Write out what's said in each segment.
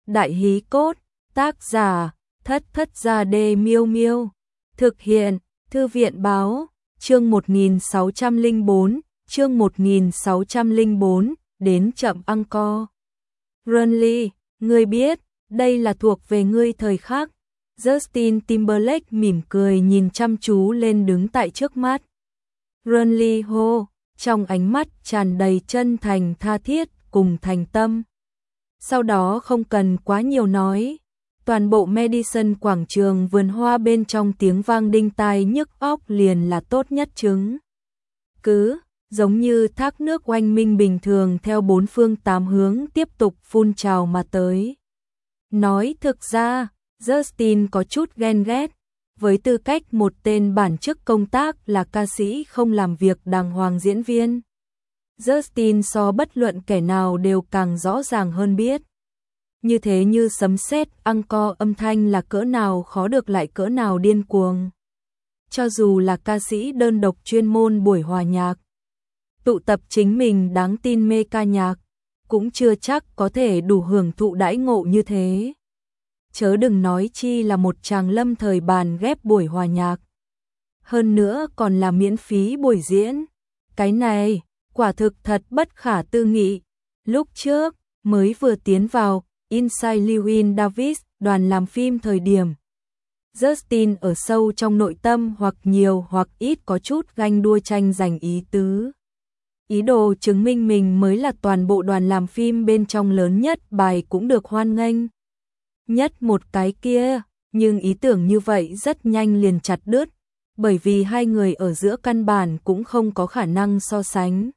Đại hí cốt, tác giả, Thất Thất Gia Đê Miêu Miêu. Thực hiện, Thư viện báo, chương 1604, đến chậm encore. Runly, ngươi biết, đây là thuộc về ngươi thời khắc. Justin Timberlake mỉm cười nhìn chăm chú lên đứng tại trước mắt. Runly hô, trong ánh mắt tràn đầy chân thành tha thiết cùng thành tâm. Sau đó không cần quá nhiều nói, toàn bộ Madison quảng trường vườn hoa bên trong tiếng vang đinh tai nhức óc liền là tốt nhất chứng. Cứ giống như thác nước oanh minh bình thường theo bốn phương tám hướng tiếp tục phun trào mà tới. Nói thực ra, Justin có chút ghen ghét, với tư cách một tên bản chức công tác là ca sĩ không làm việc đàng hoàng diễn viên. Justin so bất luận kẻ nào đều càng rõ ràng hơn biết. Như thế như sấm sét encore âm thanh là cỡ nào khó được lại cỡ nào điên cuồng. Cho dù là ca sĩ đơn độc chuyên môn buổi hòa nhạc, tụ tập chính mình đáng tin mê ca nhạc, cũng chưa chắc có thể đủ hưởng thụ đãi ngộ như thế. Chớ đừng nói chi là một chàng lâm thời bàn ghép buổi hòa nhạc. Hơn nữa còn là miễn phí buổi diễn. Cái này, quả thực thật bất khả tư nghị. Lúc trước, mới vừa tiến vào Inside Llewyn Davis đoàn làm phim thời điểm. Justin ở sâu trong nội tâm hoặc nhiều hoặc ít có chút ganh đua tranh giành ý tứ. Ý đồ chứng minh mình mới là toàn bộ đoàn làm phim bên trong lớn nhất, bài cũng được hoan nghênh nhất một cái kia, nhưng ý tưởng như vậy rất nhanh liền chặt đứt, bởi vì hai người ở giữa căn bản cũng không có khả năng so sánh.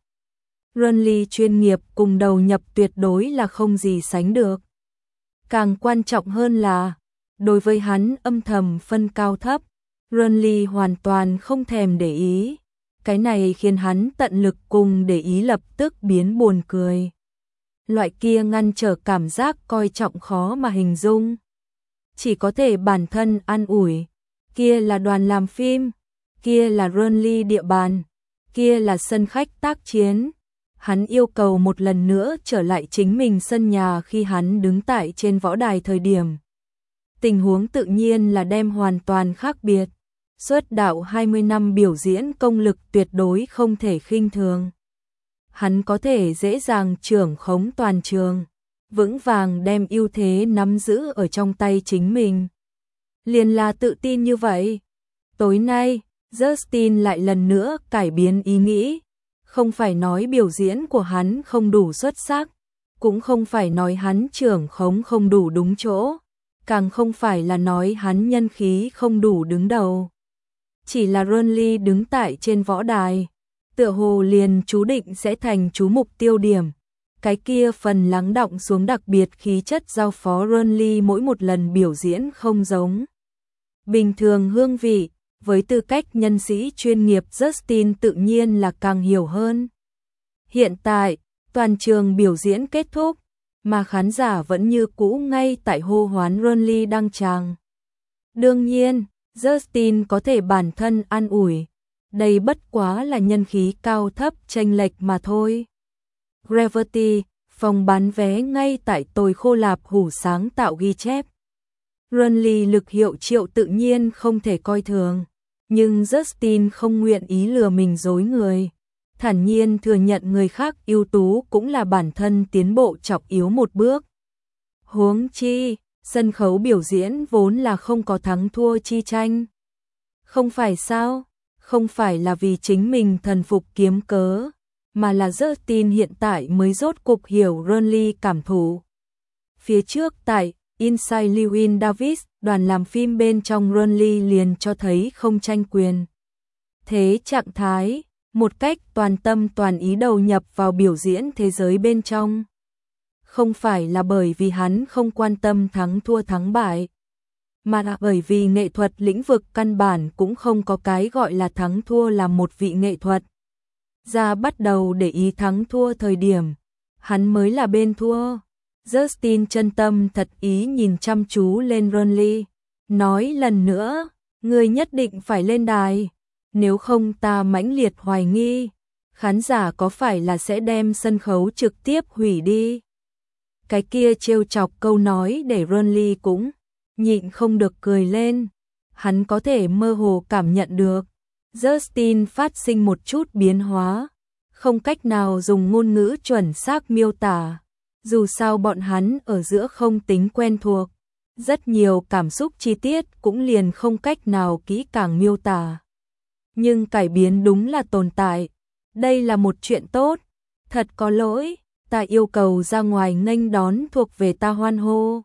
Runly chuyên nghiệp cùng đầu nhập tuyệt đối là không gì sánh được. Càng quan trọng hơn là, đối với hắn âm thầm phân cao thấp, Runly hoàn toàn không thèm để ý. Cái này khiến hắn tận lực cùng để ý lập tức biến buồn cười. Loại kia ngăn trở cảm giác coi trọng khó mà hình dung. Chỉ có thể bản thân an ủi. Kia là đoàn làm phim, kia là Runly địa bàn, kia là sân khách tác chiến. Hắn yêu cầu một lần nữa trở lại chính mình sân nhà khi hắn đứng tại trên võ đài thời điểm. Tình huống tự nhiên là đem hoàn toàn khác biệt. Xuất đạo 20 năm biểu diễn công lực tuyệt đối không thể khinh thường. Hắn có thể dễ dàng trưởng khống toàn trường, vững vàng đem ưu thế nắm giữ ở trong tay chính mình. Liền là tự tin như vậy. Tối nay, Justin lại lần nữa cải biến ý nghĩ. Không phải nói biểu diễn của hắn không đủ xuất sắc, cũng không phải nói hắn trưởng khống không đủ đúng chỗ, càng không phải là nói hắn nhân khí không đủ đứng đầu. Chỉ là Runly đứng tại trên võ đài, tựa hồ liền chú định sẽ thành chú mục tiêu điểm. Cái kia phần lắng đọng xuống đặc biệt khí chất giao phó Runly mỗi một lần biểu diễn không giống bình thường hương vị. Với tư cách nhân sĩ chuyên nghiệp, Justin tự nhiên là càng hiểu hơn. Hiện tại, toàn trường biểu diễn kết thúc, mà khán giả vẫn như cũ ngay tại hô hoán Runly đăng tràng. Đương nhiên, Justin có thể bản thân an ủi, đây bất quá là nhân khí cao thấp chênh lệch mà thôi. Gravity, phòng bán vé ngay tại Tồi Khô Lạp Hủ sáng tạo ghi chép. Runly lực hiệu triệu tự nhiên không thể coi thường, nhưng Justin không nguyện ý lừa mình dối người, thản nhiên thừa nhận người khác ưu tú cũng là bản thân tiến bộ chọc yếu một bước. Huống chi, sân khấu biểu diễn vốn là không có thắng thua chi tranh. Không phải sao? Không phải là vì chính mình thần phục kiếm cớ, mà là Justin hiện tại mới rốt cục hiểu Runly cảm thụ. Phía trước tại Inside Llewyn Davis, đoàn làm phim bên trong Runly liền cho thấy không tranh quyền. Thế trạng thái, một cách toàn tâm toàn ý đầu nhập vào biểu diễn thế giới bên trong. Không phải là bởi vì hắn không quan tâm thắng thua thắng bại, mà là bởi vì nghệ thuật lĩnh vực căn bản cũng không có cái gọi là thắng thua là một vị nghệ thuật. Ra bắt đầu để ý thắng thua thời điểm, hắn mới là bên thua. Justin chân tâm thật ý nhìn chăm chú lên Runly, nói lần nữa, ngươi nhất định phải lên đài, nếu không ta mãnh liệt hoài nghi, khán giả có phải là sẽ đem sân khấu trực tiếp hủy đi. Cái kia trêu chọc câu nói để Ronly cũng nhịn không được cười lên. Hắn có thể mơ hồ cảm nhận được Justin phát sinh một chút biến hóa, không cách nào dùng ngôn ngữ chuẩn xác miêu tả. Dù sao bọn hắn ở giữa không tính quen thuộc, rất nhiều cảm xúc chi tiết cũng liền không cách nào kỹ càng miêu tả. Nhưng cải biến đúng là tồn tại. Đây là một chuyện tốt. Thật có lỗi, ta yêu cầu ra ngoài nghênh đón thuộc về ta hoan hô.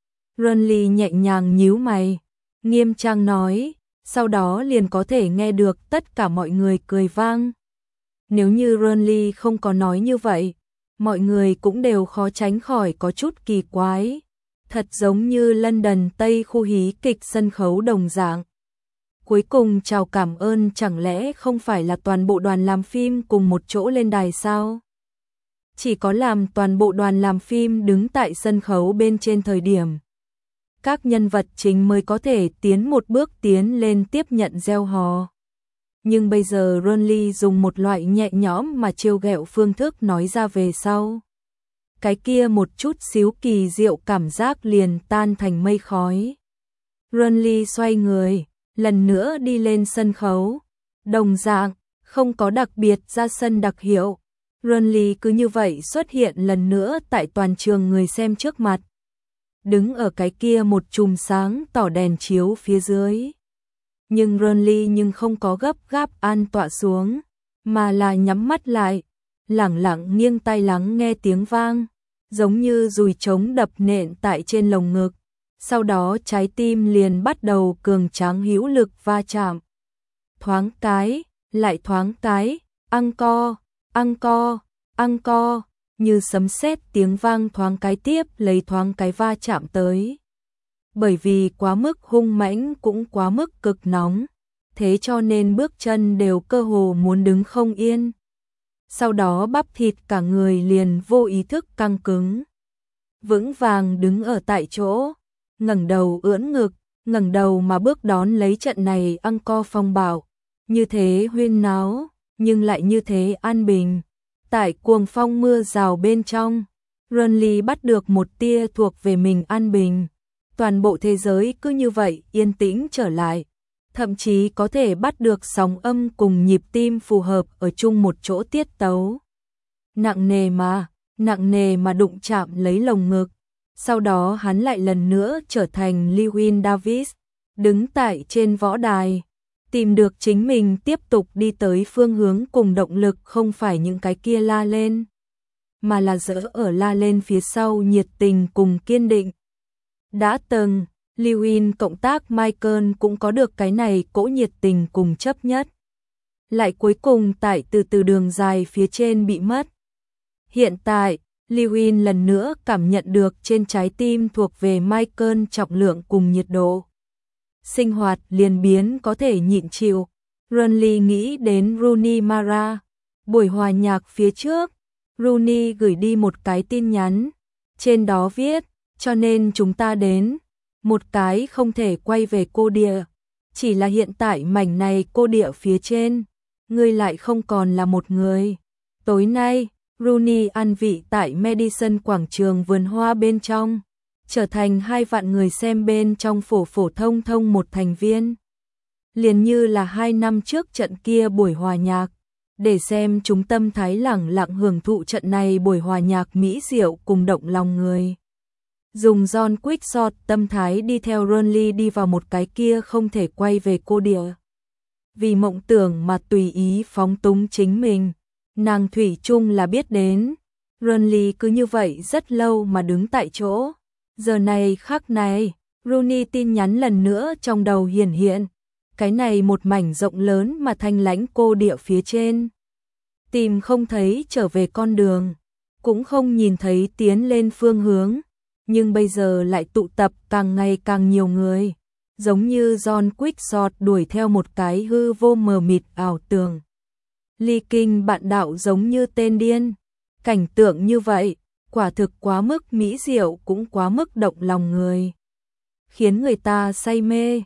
Ronly nhẹ nhàng nhíu mày, nghiêm trang nói, sau đó liền có thể nghe được tất cả mọi người cười vang. Nếu như Ronly không có nói như vậy, mọi người cũng đều khó tránh khỏi có chút kỳ quái. Thật giống như London Tây khu hí kịch sân khấu đồng dạng. Cuối cùng chào cảm ơn chẳng lẽ không phải là toàn bộ đoàn làm phim cùng một chỗ lên đài sao? Chỉ có làm toàn bộ đoàn làm phim đứng tại sân khấu bên trên thời điểm các nhân vật chính mới có thể tiến một bước tiến lên tiếp nhận gieo hò. Nhưng bây giờ Ronly dùng một loại nhẹ nhõm mà trêu ghẹo phương thức nói ra về sau. Cái kia một chút xíu kỳ diệu cảm giác liền tan thành mây khói. Ronly xoay người, lần nữa đi lên sân khấu. Đồng dạng, không có đặc biệt ra sân đặc hiệu. Ronly cứ như vậy xuất hiện lần nữa tại toàn trường người xem trước mặt. Đứng ở cái kia một chùm sáng tỏ đèn chiếu phía dưới. Nhưng Ronly không có gấp gáp an tọa xuống, mà là nhắm mắt lại, lẳng lặng nghiêng tai lắng nghe tiếng vang, giống như dùi trống đập nện tại trên lồng ngực. Sau đó trái tim liền bắt đầu cường tráng hữu lực va chạm. Thoáng cái, lại thoáng cái, encore, encore, encore, như sấm sét tiếng vang thoáng cái tiếp lấy thoáng cái va chạm tới. Bởi vì quá mức hung mãnh cũng quá mức cực nóng, thế cho nên bước chân đều cơ hồ muốn đứng không yên. Sau đó bắp thịt cả người liền vô ý thức căng cứng. Vững vàng đứng ở tại chỗ, ngẩng đầu ưỡn ngực, ngẩng đầu mà bước đón lấy trận này encore phong bạo. Như thế huyên náo, nhưng lại như thế an bình. Tại cuồng phong mưa rào bên trong, Ronly bắt được một tia thuộc về mình an bình. Toàn bộ thế giới cứ như vậy yên tĩnh trở lại, thậm chí có thể bắt được sóng âm cùng nhịp tim phù hợp ở chung một chỗ tiết tấu. Nặng nề mà đụng chạm lấy lồng ngực. Sau đó hắn lại lần nữa trở thành Llewyn Davis, đứng tại trên võ đài, tìm được chính mình tiếp tục đi tới phương hướng cùng động lực không phải những cái kia la lên, mà là dỡ ở la lên phía sau nhiệt tình cùng kiên định. Đã từng, Llewyn cộng tác Michael cũng có được cái này cỗ nhiệt tình cùng chấp nhất. Lại cuối cùng tại từ đường dài phía trên bị mất. Hiện tại, Llewyn lần nữa cảm nhận được trên trái tim thuộc về Michael trọng lượng cùng nhiệt độ. Sinh hoạt liền biến có thể nhịn chịu. Ronly nghĩ đến Rooney Mara. Buổi hòa nhạc phía trước, Rooney gửi đi một cái tin nhắn. Trên đó viết, cho nên chúng ta đến. Một cái không thể quay về cô địa. Chỉ là hiện tại mảnh này cô địa phía trên, ngươi lại không còn là một người. Tối nay, Rooney ăn vị tại Madison quảng trường vườn hoa bên trong, trở thành 2 vạn người xem bên trong phổ thông một thành viên. Liền như là 2 năm trước trận kia buổi hòa nhạc, để xem chúng tâm thái lẳng lặng hưởng thụ trận này buổi hòa nhạc mỹ diệu cùng động lòng người. Dùng John Quickshot tâm thái đi theo Ronly đi vào một cái kia không thể quay về cô địa. Vì mộng tưởng mà tùy ý phóng túng chính mình, nàng thủy chung là biết đến. Ronly cứ như vậy rất lâu mà đứng tại chỗ. Giờ này khắc này, Rooney tin nhắn lần nữa trong đầu hiển hiện. Cái này một mảnh rộng lớn mà thanh lãnh cô địa phía trên. Tìm không thấy trở về con đường, cũng không nhìn thấy tiến lên phương hướng. Nhưng bây giờ lại tụ tập càng ngày càng nhiều người. Giống như John Quickshot đuổi theo một cái hư vô mờ mịt ảo tưởng. Ly Kinh bạn đạo giống như tên điên. Cảnh tượng như vậy, quả thực quá mức mỹ diệu cũng quá mức động lòng người. Khiến người ta say mê.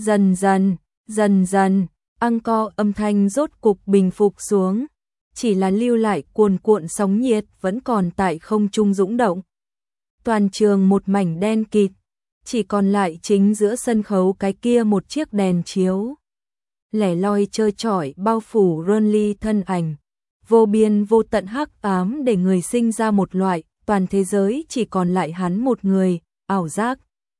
Dần dần, encore âm thanh rốt cục bình phục xuống. Chỉ là lưu lại cuồn cuộn sóng nhiệt vẫn còn tại không trung dũng động. Toàn trường một mảnh đen kịt, chỉ còn lại chính giữa sân khấu cái kia một chiếc đèn chiếu lẻ loi trơ trọi bao phủ Ronly thân ảnh, vô biên vô tận hắc ám để người sinh ra một loại, toàn thế giới chỉ còn lại hắn một người, ảo giác.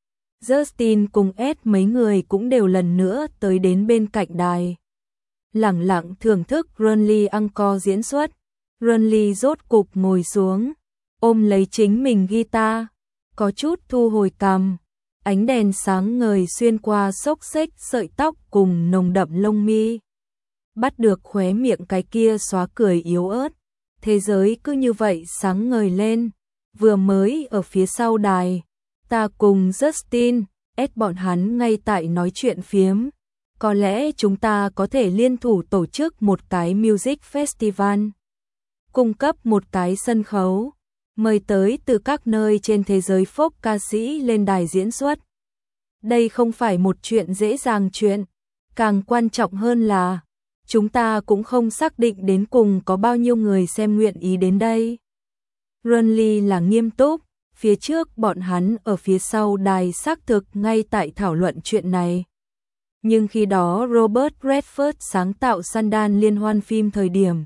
Justin cùng Ed mấy người cũng đều lần nữa tới đến bên cạnh đài, lẳng lặng thưởng thức Ronly encore diễn xuất. Ronly rốt cục ngồi xuống, ôm lấy chính mình guitar, có chút thu hồi cằm. Ánh đèn sáng ngời xuyên qua xốc xếch sợi tóc cùng nồng đậm lông mi, bắt được khóe miệng cái kia xóa cười yếu ớt. Thế giới cứ như vậy sáng ngời lên. Vừa mới ở phía sau đài, ta cùng Justin, Ed bọn hắn ngay tại nói chuyện phiếm. Có lẽ chúng ta có thể liên thủ tổ chức một cái music festival, cung cấp một cái sân khấu, mời tới từ các nơi trên thế giới folk ca sĩ lên đài diễn xuất. Đây không phải một chuyện dễ dàng chuyện, càng quan trọng hơn là chúng ta cũng không xác định đến cùng có bao nhiêu người xem nguyện ý đến đây. Ronly là nghiêm túc, phía trước bọn hắn ở phía sau đài xác thực ngay tại thảo luận chuyện này. Nhưng khi đó Robert Redford sáng tạo Sundance liên hoan phim thời điểm,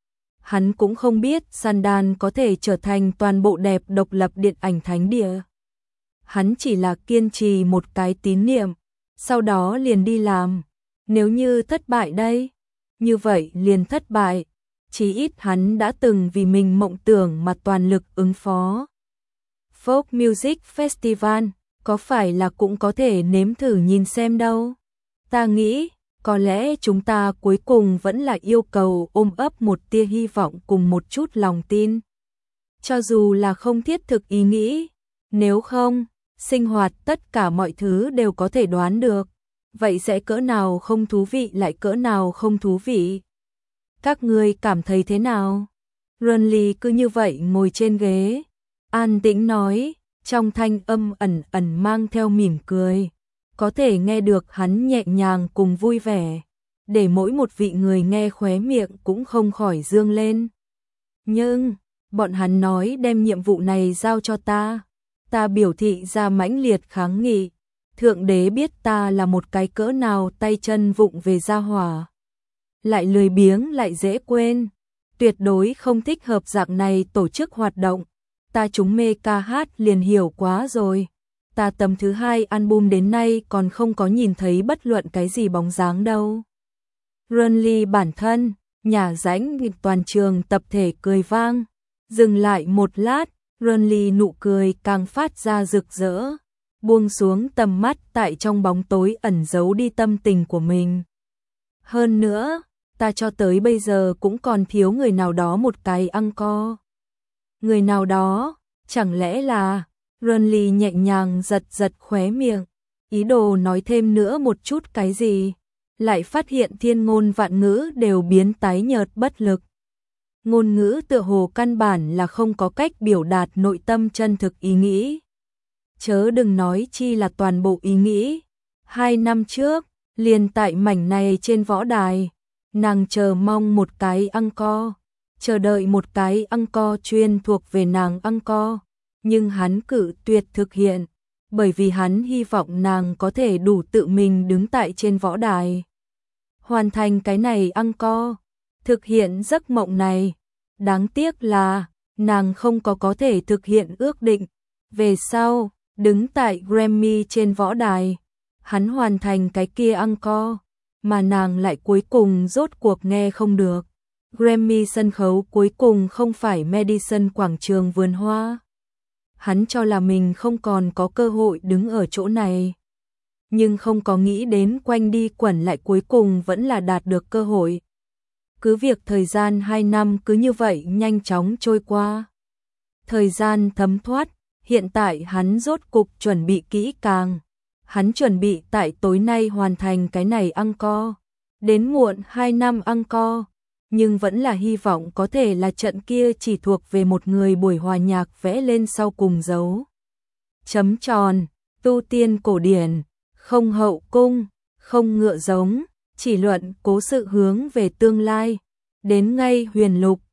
hắn cũng không biết Sundance có thể trở thành toàn bộ đẹp độc lập điện ảnh thánh địa. Hắn chỉ là kiên trì một cái tín niệm, sau đó liền đi làm. Nếu như thất bại đây, như vậy liền thất bại. Chí ít hắn đã từng vì mình mộng tưởng mà toàn lực ứng phó. Folk Music Festival, có phải là cũng có thể nếm thử nhìn xem đâu. Ta nghĩ, có lẽ chúng ta cuối cùng vẫn là yêu cầu ôm ấp một tia hy vọng cùng một chút lòng tin. Cho dù là không thiết thực ý nghĩ, nếu không, sinh hoạt tất cả mọi thứ đều có thể đoán được. Vậy sẽ cỡ nào không thú vị lại cỡ nào không thú vị. Các ngươi cảm thấy thế nào? Ronly cứ như vậy ngồi trên ghế, an tĩnh nói, trong thanh âm ẩn ẩn mang theo mỉm cười. Có thể nghe được hắn nhẹ nhàng cùng vui vẻ, để mỗi một vị người nghe khóe miệng cũng không khỏi dương lên. Nhưng, bọn hắn nói đem nhiệm vụ này giao cho ta. Ta biểu thị ra mãnh liệt kháng nghị. Thượng đế biết ta là một cái cỡ nào tay chân vụng về gia hỏa. Lại lười biếng lại dễ quên. Tuyệt đối không thích hợp dạng này tổ chức hoạt động. Ta chúng mê ca hát liền hiểu quá rồi. Ta tấm thứ 2 album đến nay còn không có nhìn thấy bất luận cái gì bóng dáng đâu. Ronly bản thân, nhà rãnh toàn trường tập thể cười vang. Dừng lại một lát, Ronly nụ cười càng phát ra rực rỡ. Buông xuống tầm mắt tại trong bóng tối ẩn giấu đi tâm tình của mình. Hơn nữa, ta cho tới bây giờ cũng còn thiếu người nào đó một cái encore. Người nào đó, chẳng lẽ là... Ronly nhẹ nhàng giật giật khóe miệng, ý đồ nói thêm nữa một chút cái gì, lại phát hiện thiên ngôn vạn ngữ đều biến tái nhợt bất lực. Ngôn ngữ tựa hồ căn bản là không có cách biểu đạt nội tâm chân thực ý nghĩ. Chớ đừng nói chi là toàn bộ ý nghĩ. 2 năm trước, liền tại mảnh này trên võ đài, nàng chờ mong một cái encore, chờ đợi một cái encore chuyên thuộc về nàng encore. Nhưng hắn cự tuyệt thực hiện, bởi vì hắn hy vọng nàng có thể đủ tự mình đứng tại trên võ đài. Hoàn thành cái này encore, thực hiện giấc mộng này. Đáng tiếc là, nàng không có thể thực hiện ước định. Về sau, đứng tại Grammy trên võ đài, hắn hoàn thành cái kia encore, mà nàng lại cuối cùng rốt cuộc nghe không được. Grammy sân khấu cuối cùng không phải Madison quảng trường vườn hoa. Hắn cho là mình không còn có cơ hội đứng ở chỗ này. Nhưng không có nghĩ đến quanh đi quẩn lại cuối cùng vẫn là đạt được cơ hội. Cứ việc thời gian 2 năm cứ như vậy nhanh chóng trôi qua. Thời gian thấm thoát, hiện tại hắn rốt cục chuẩn bị kỹ càng. Hắn chuẩn bị tại tối nay hoàn thành cái này encore. Đến muộn 2 năm encore. Nhưng vẫn là hy vọng có thể là trận kia chỉ thuộc về một người buổi hòa nhạc vẽ lên sau cùng dấu. Chấm tròn, tu tiên cổ điển, không hậu cung, không ngựa giống, chỉ luận cố sự hướng về tương lai. Đến ngay huyền lục,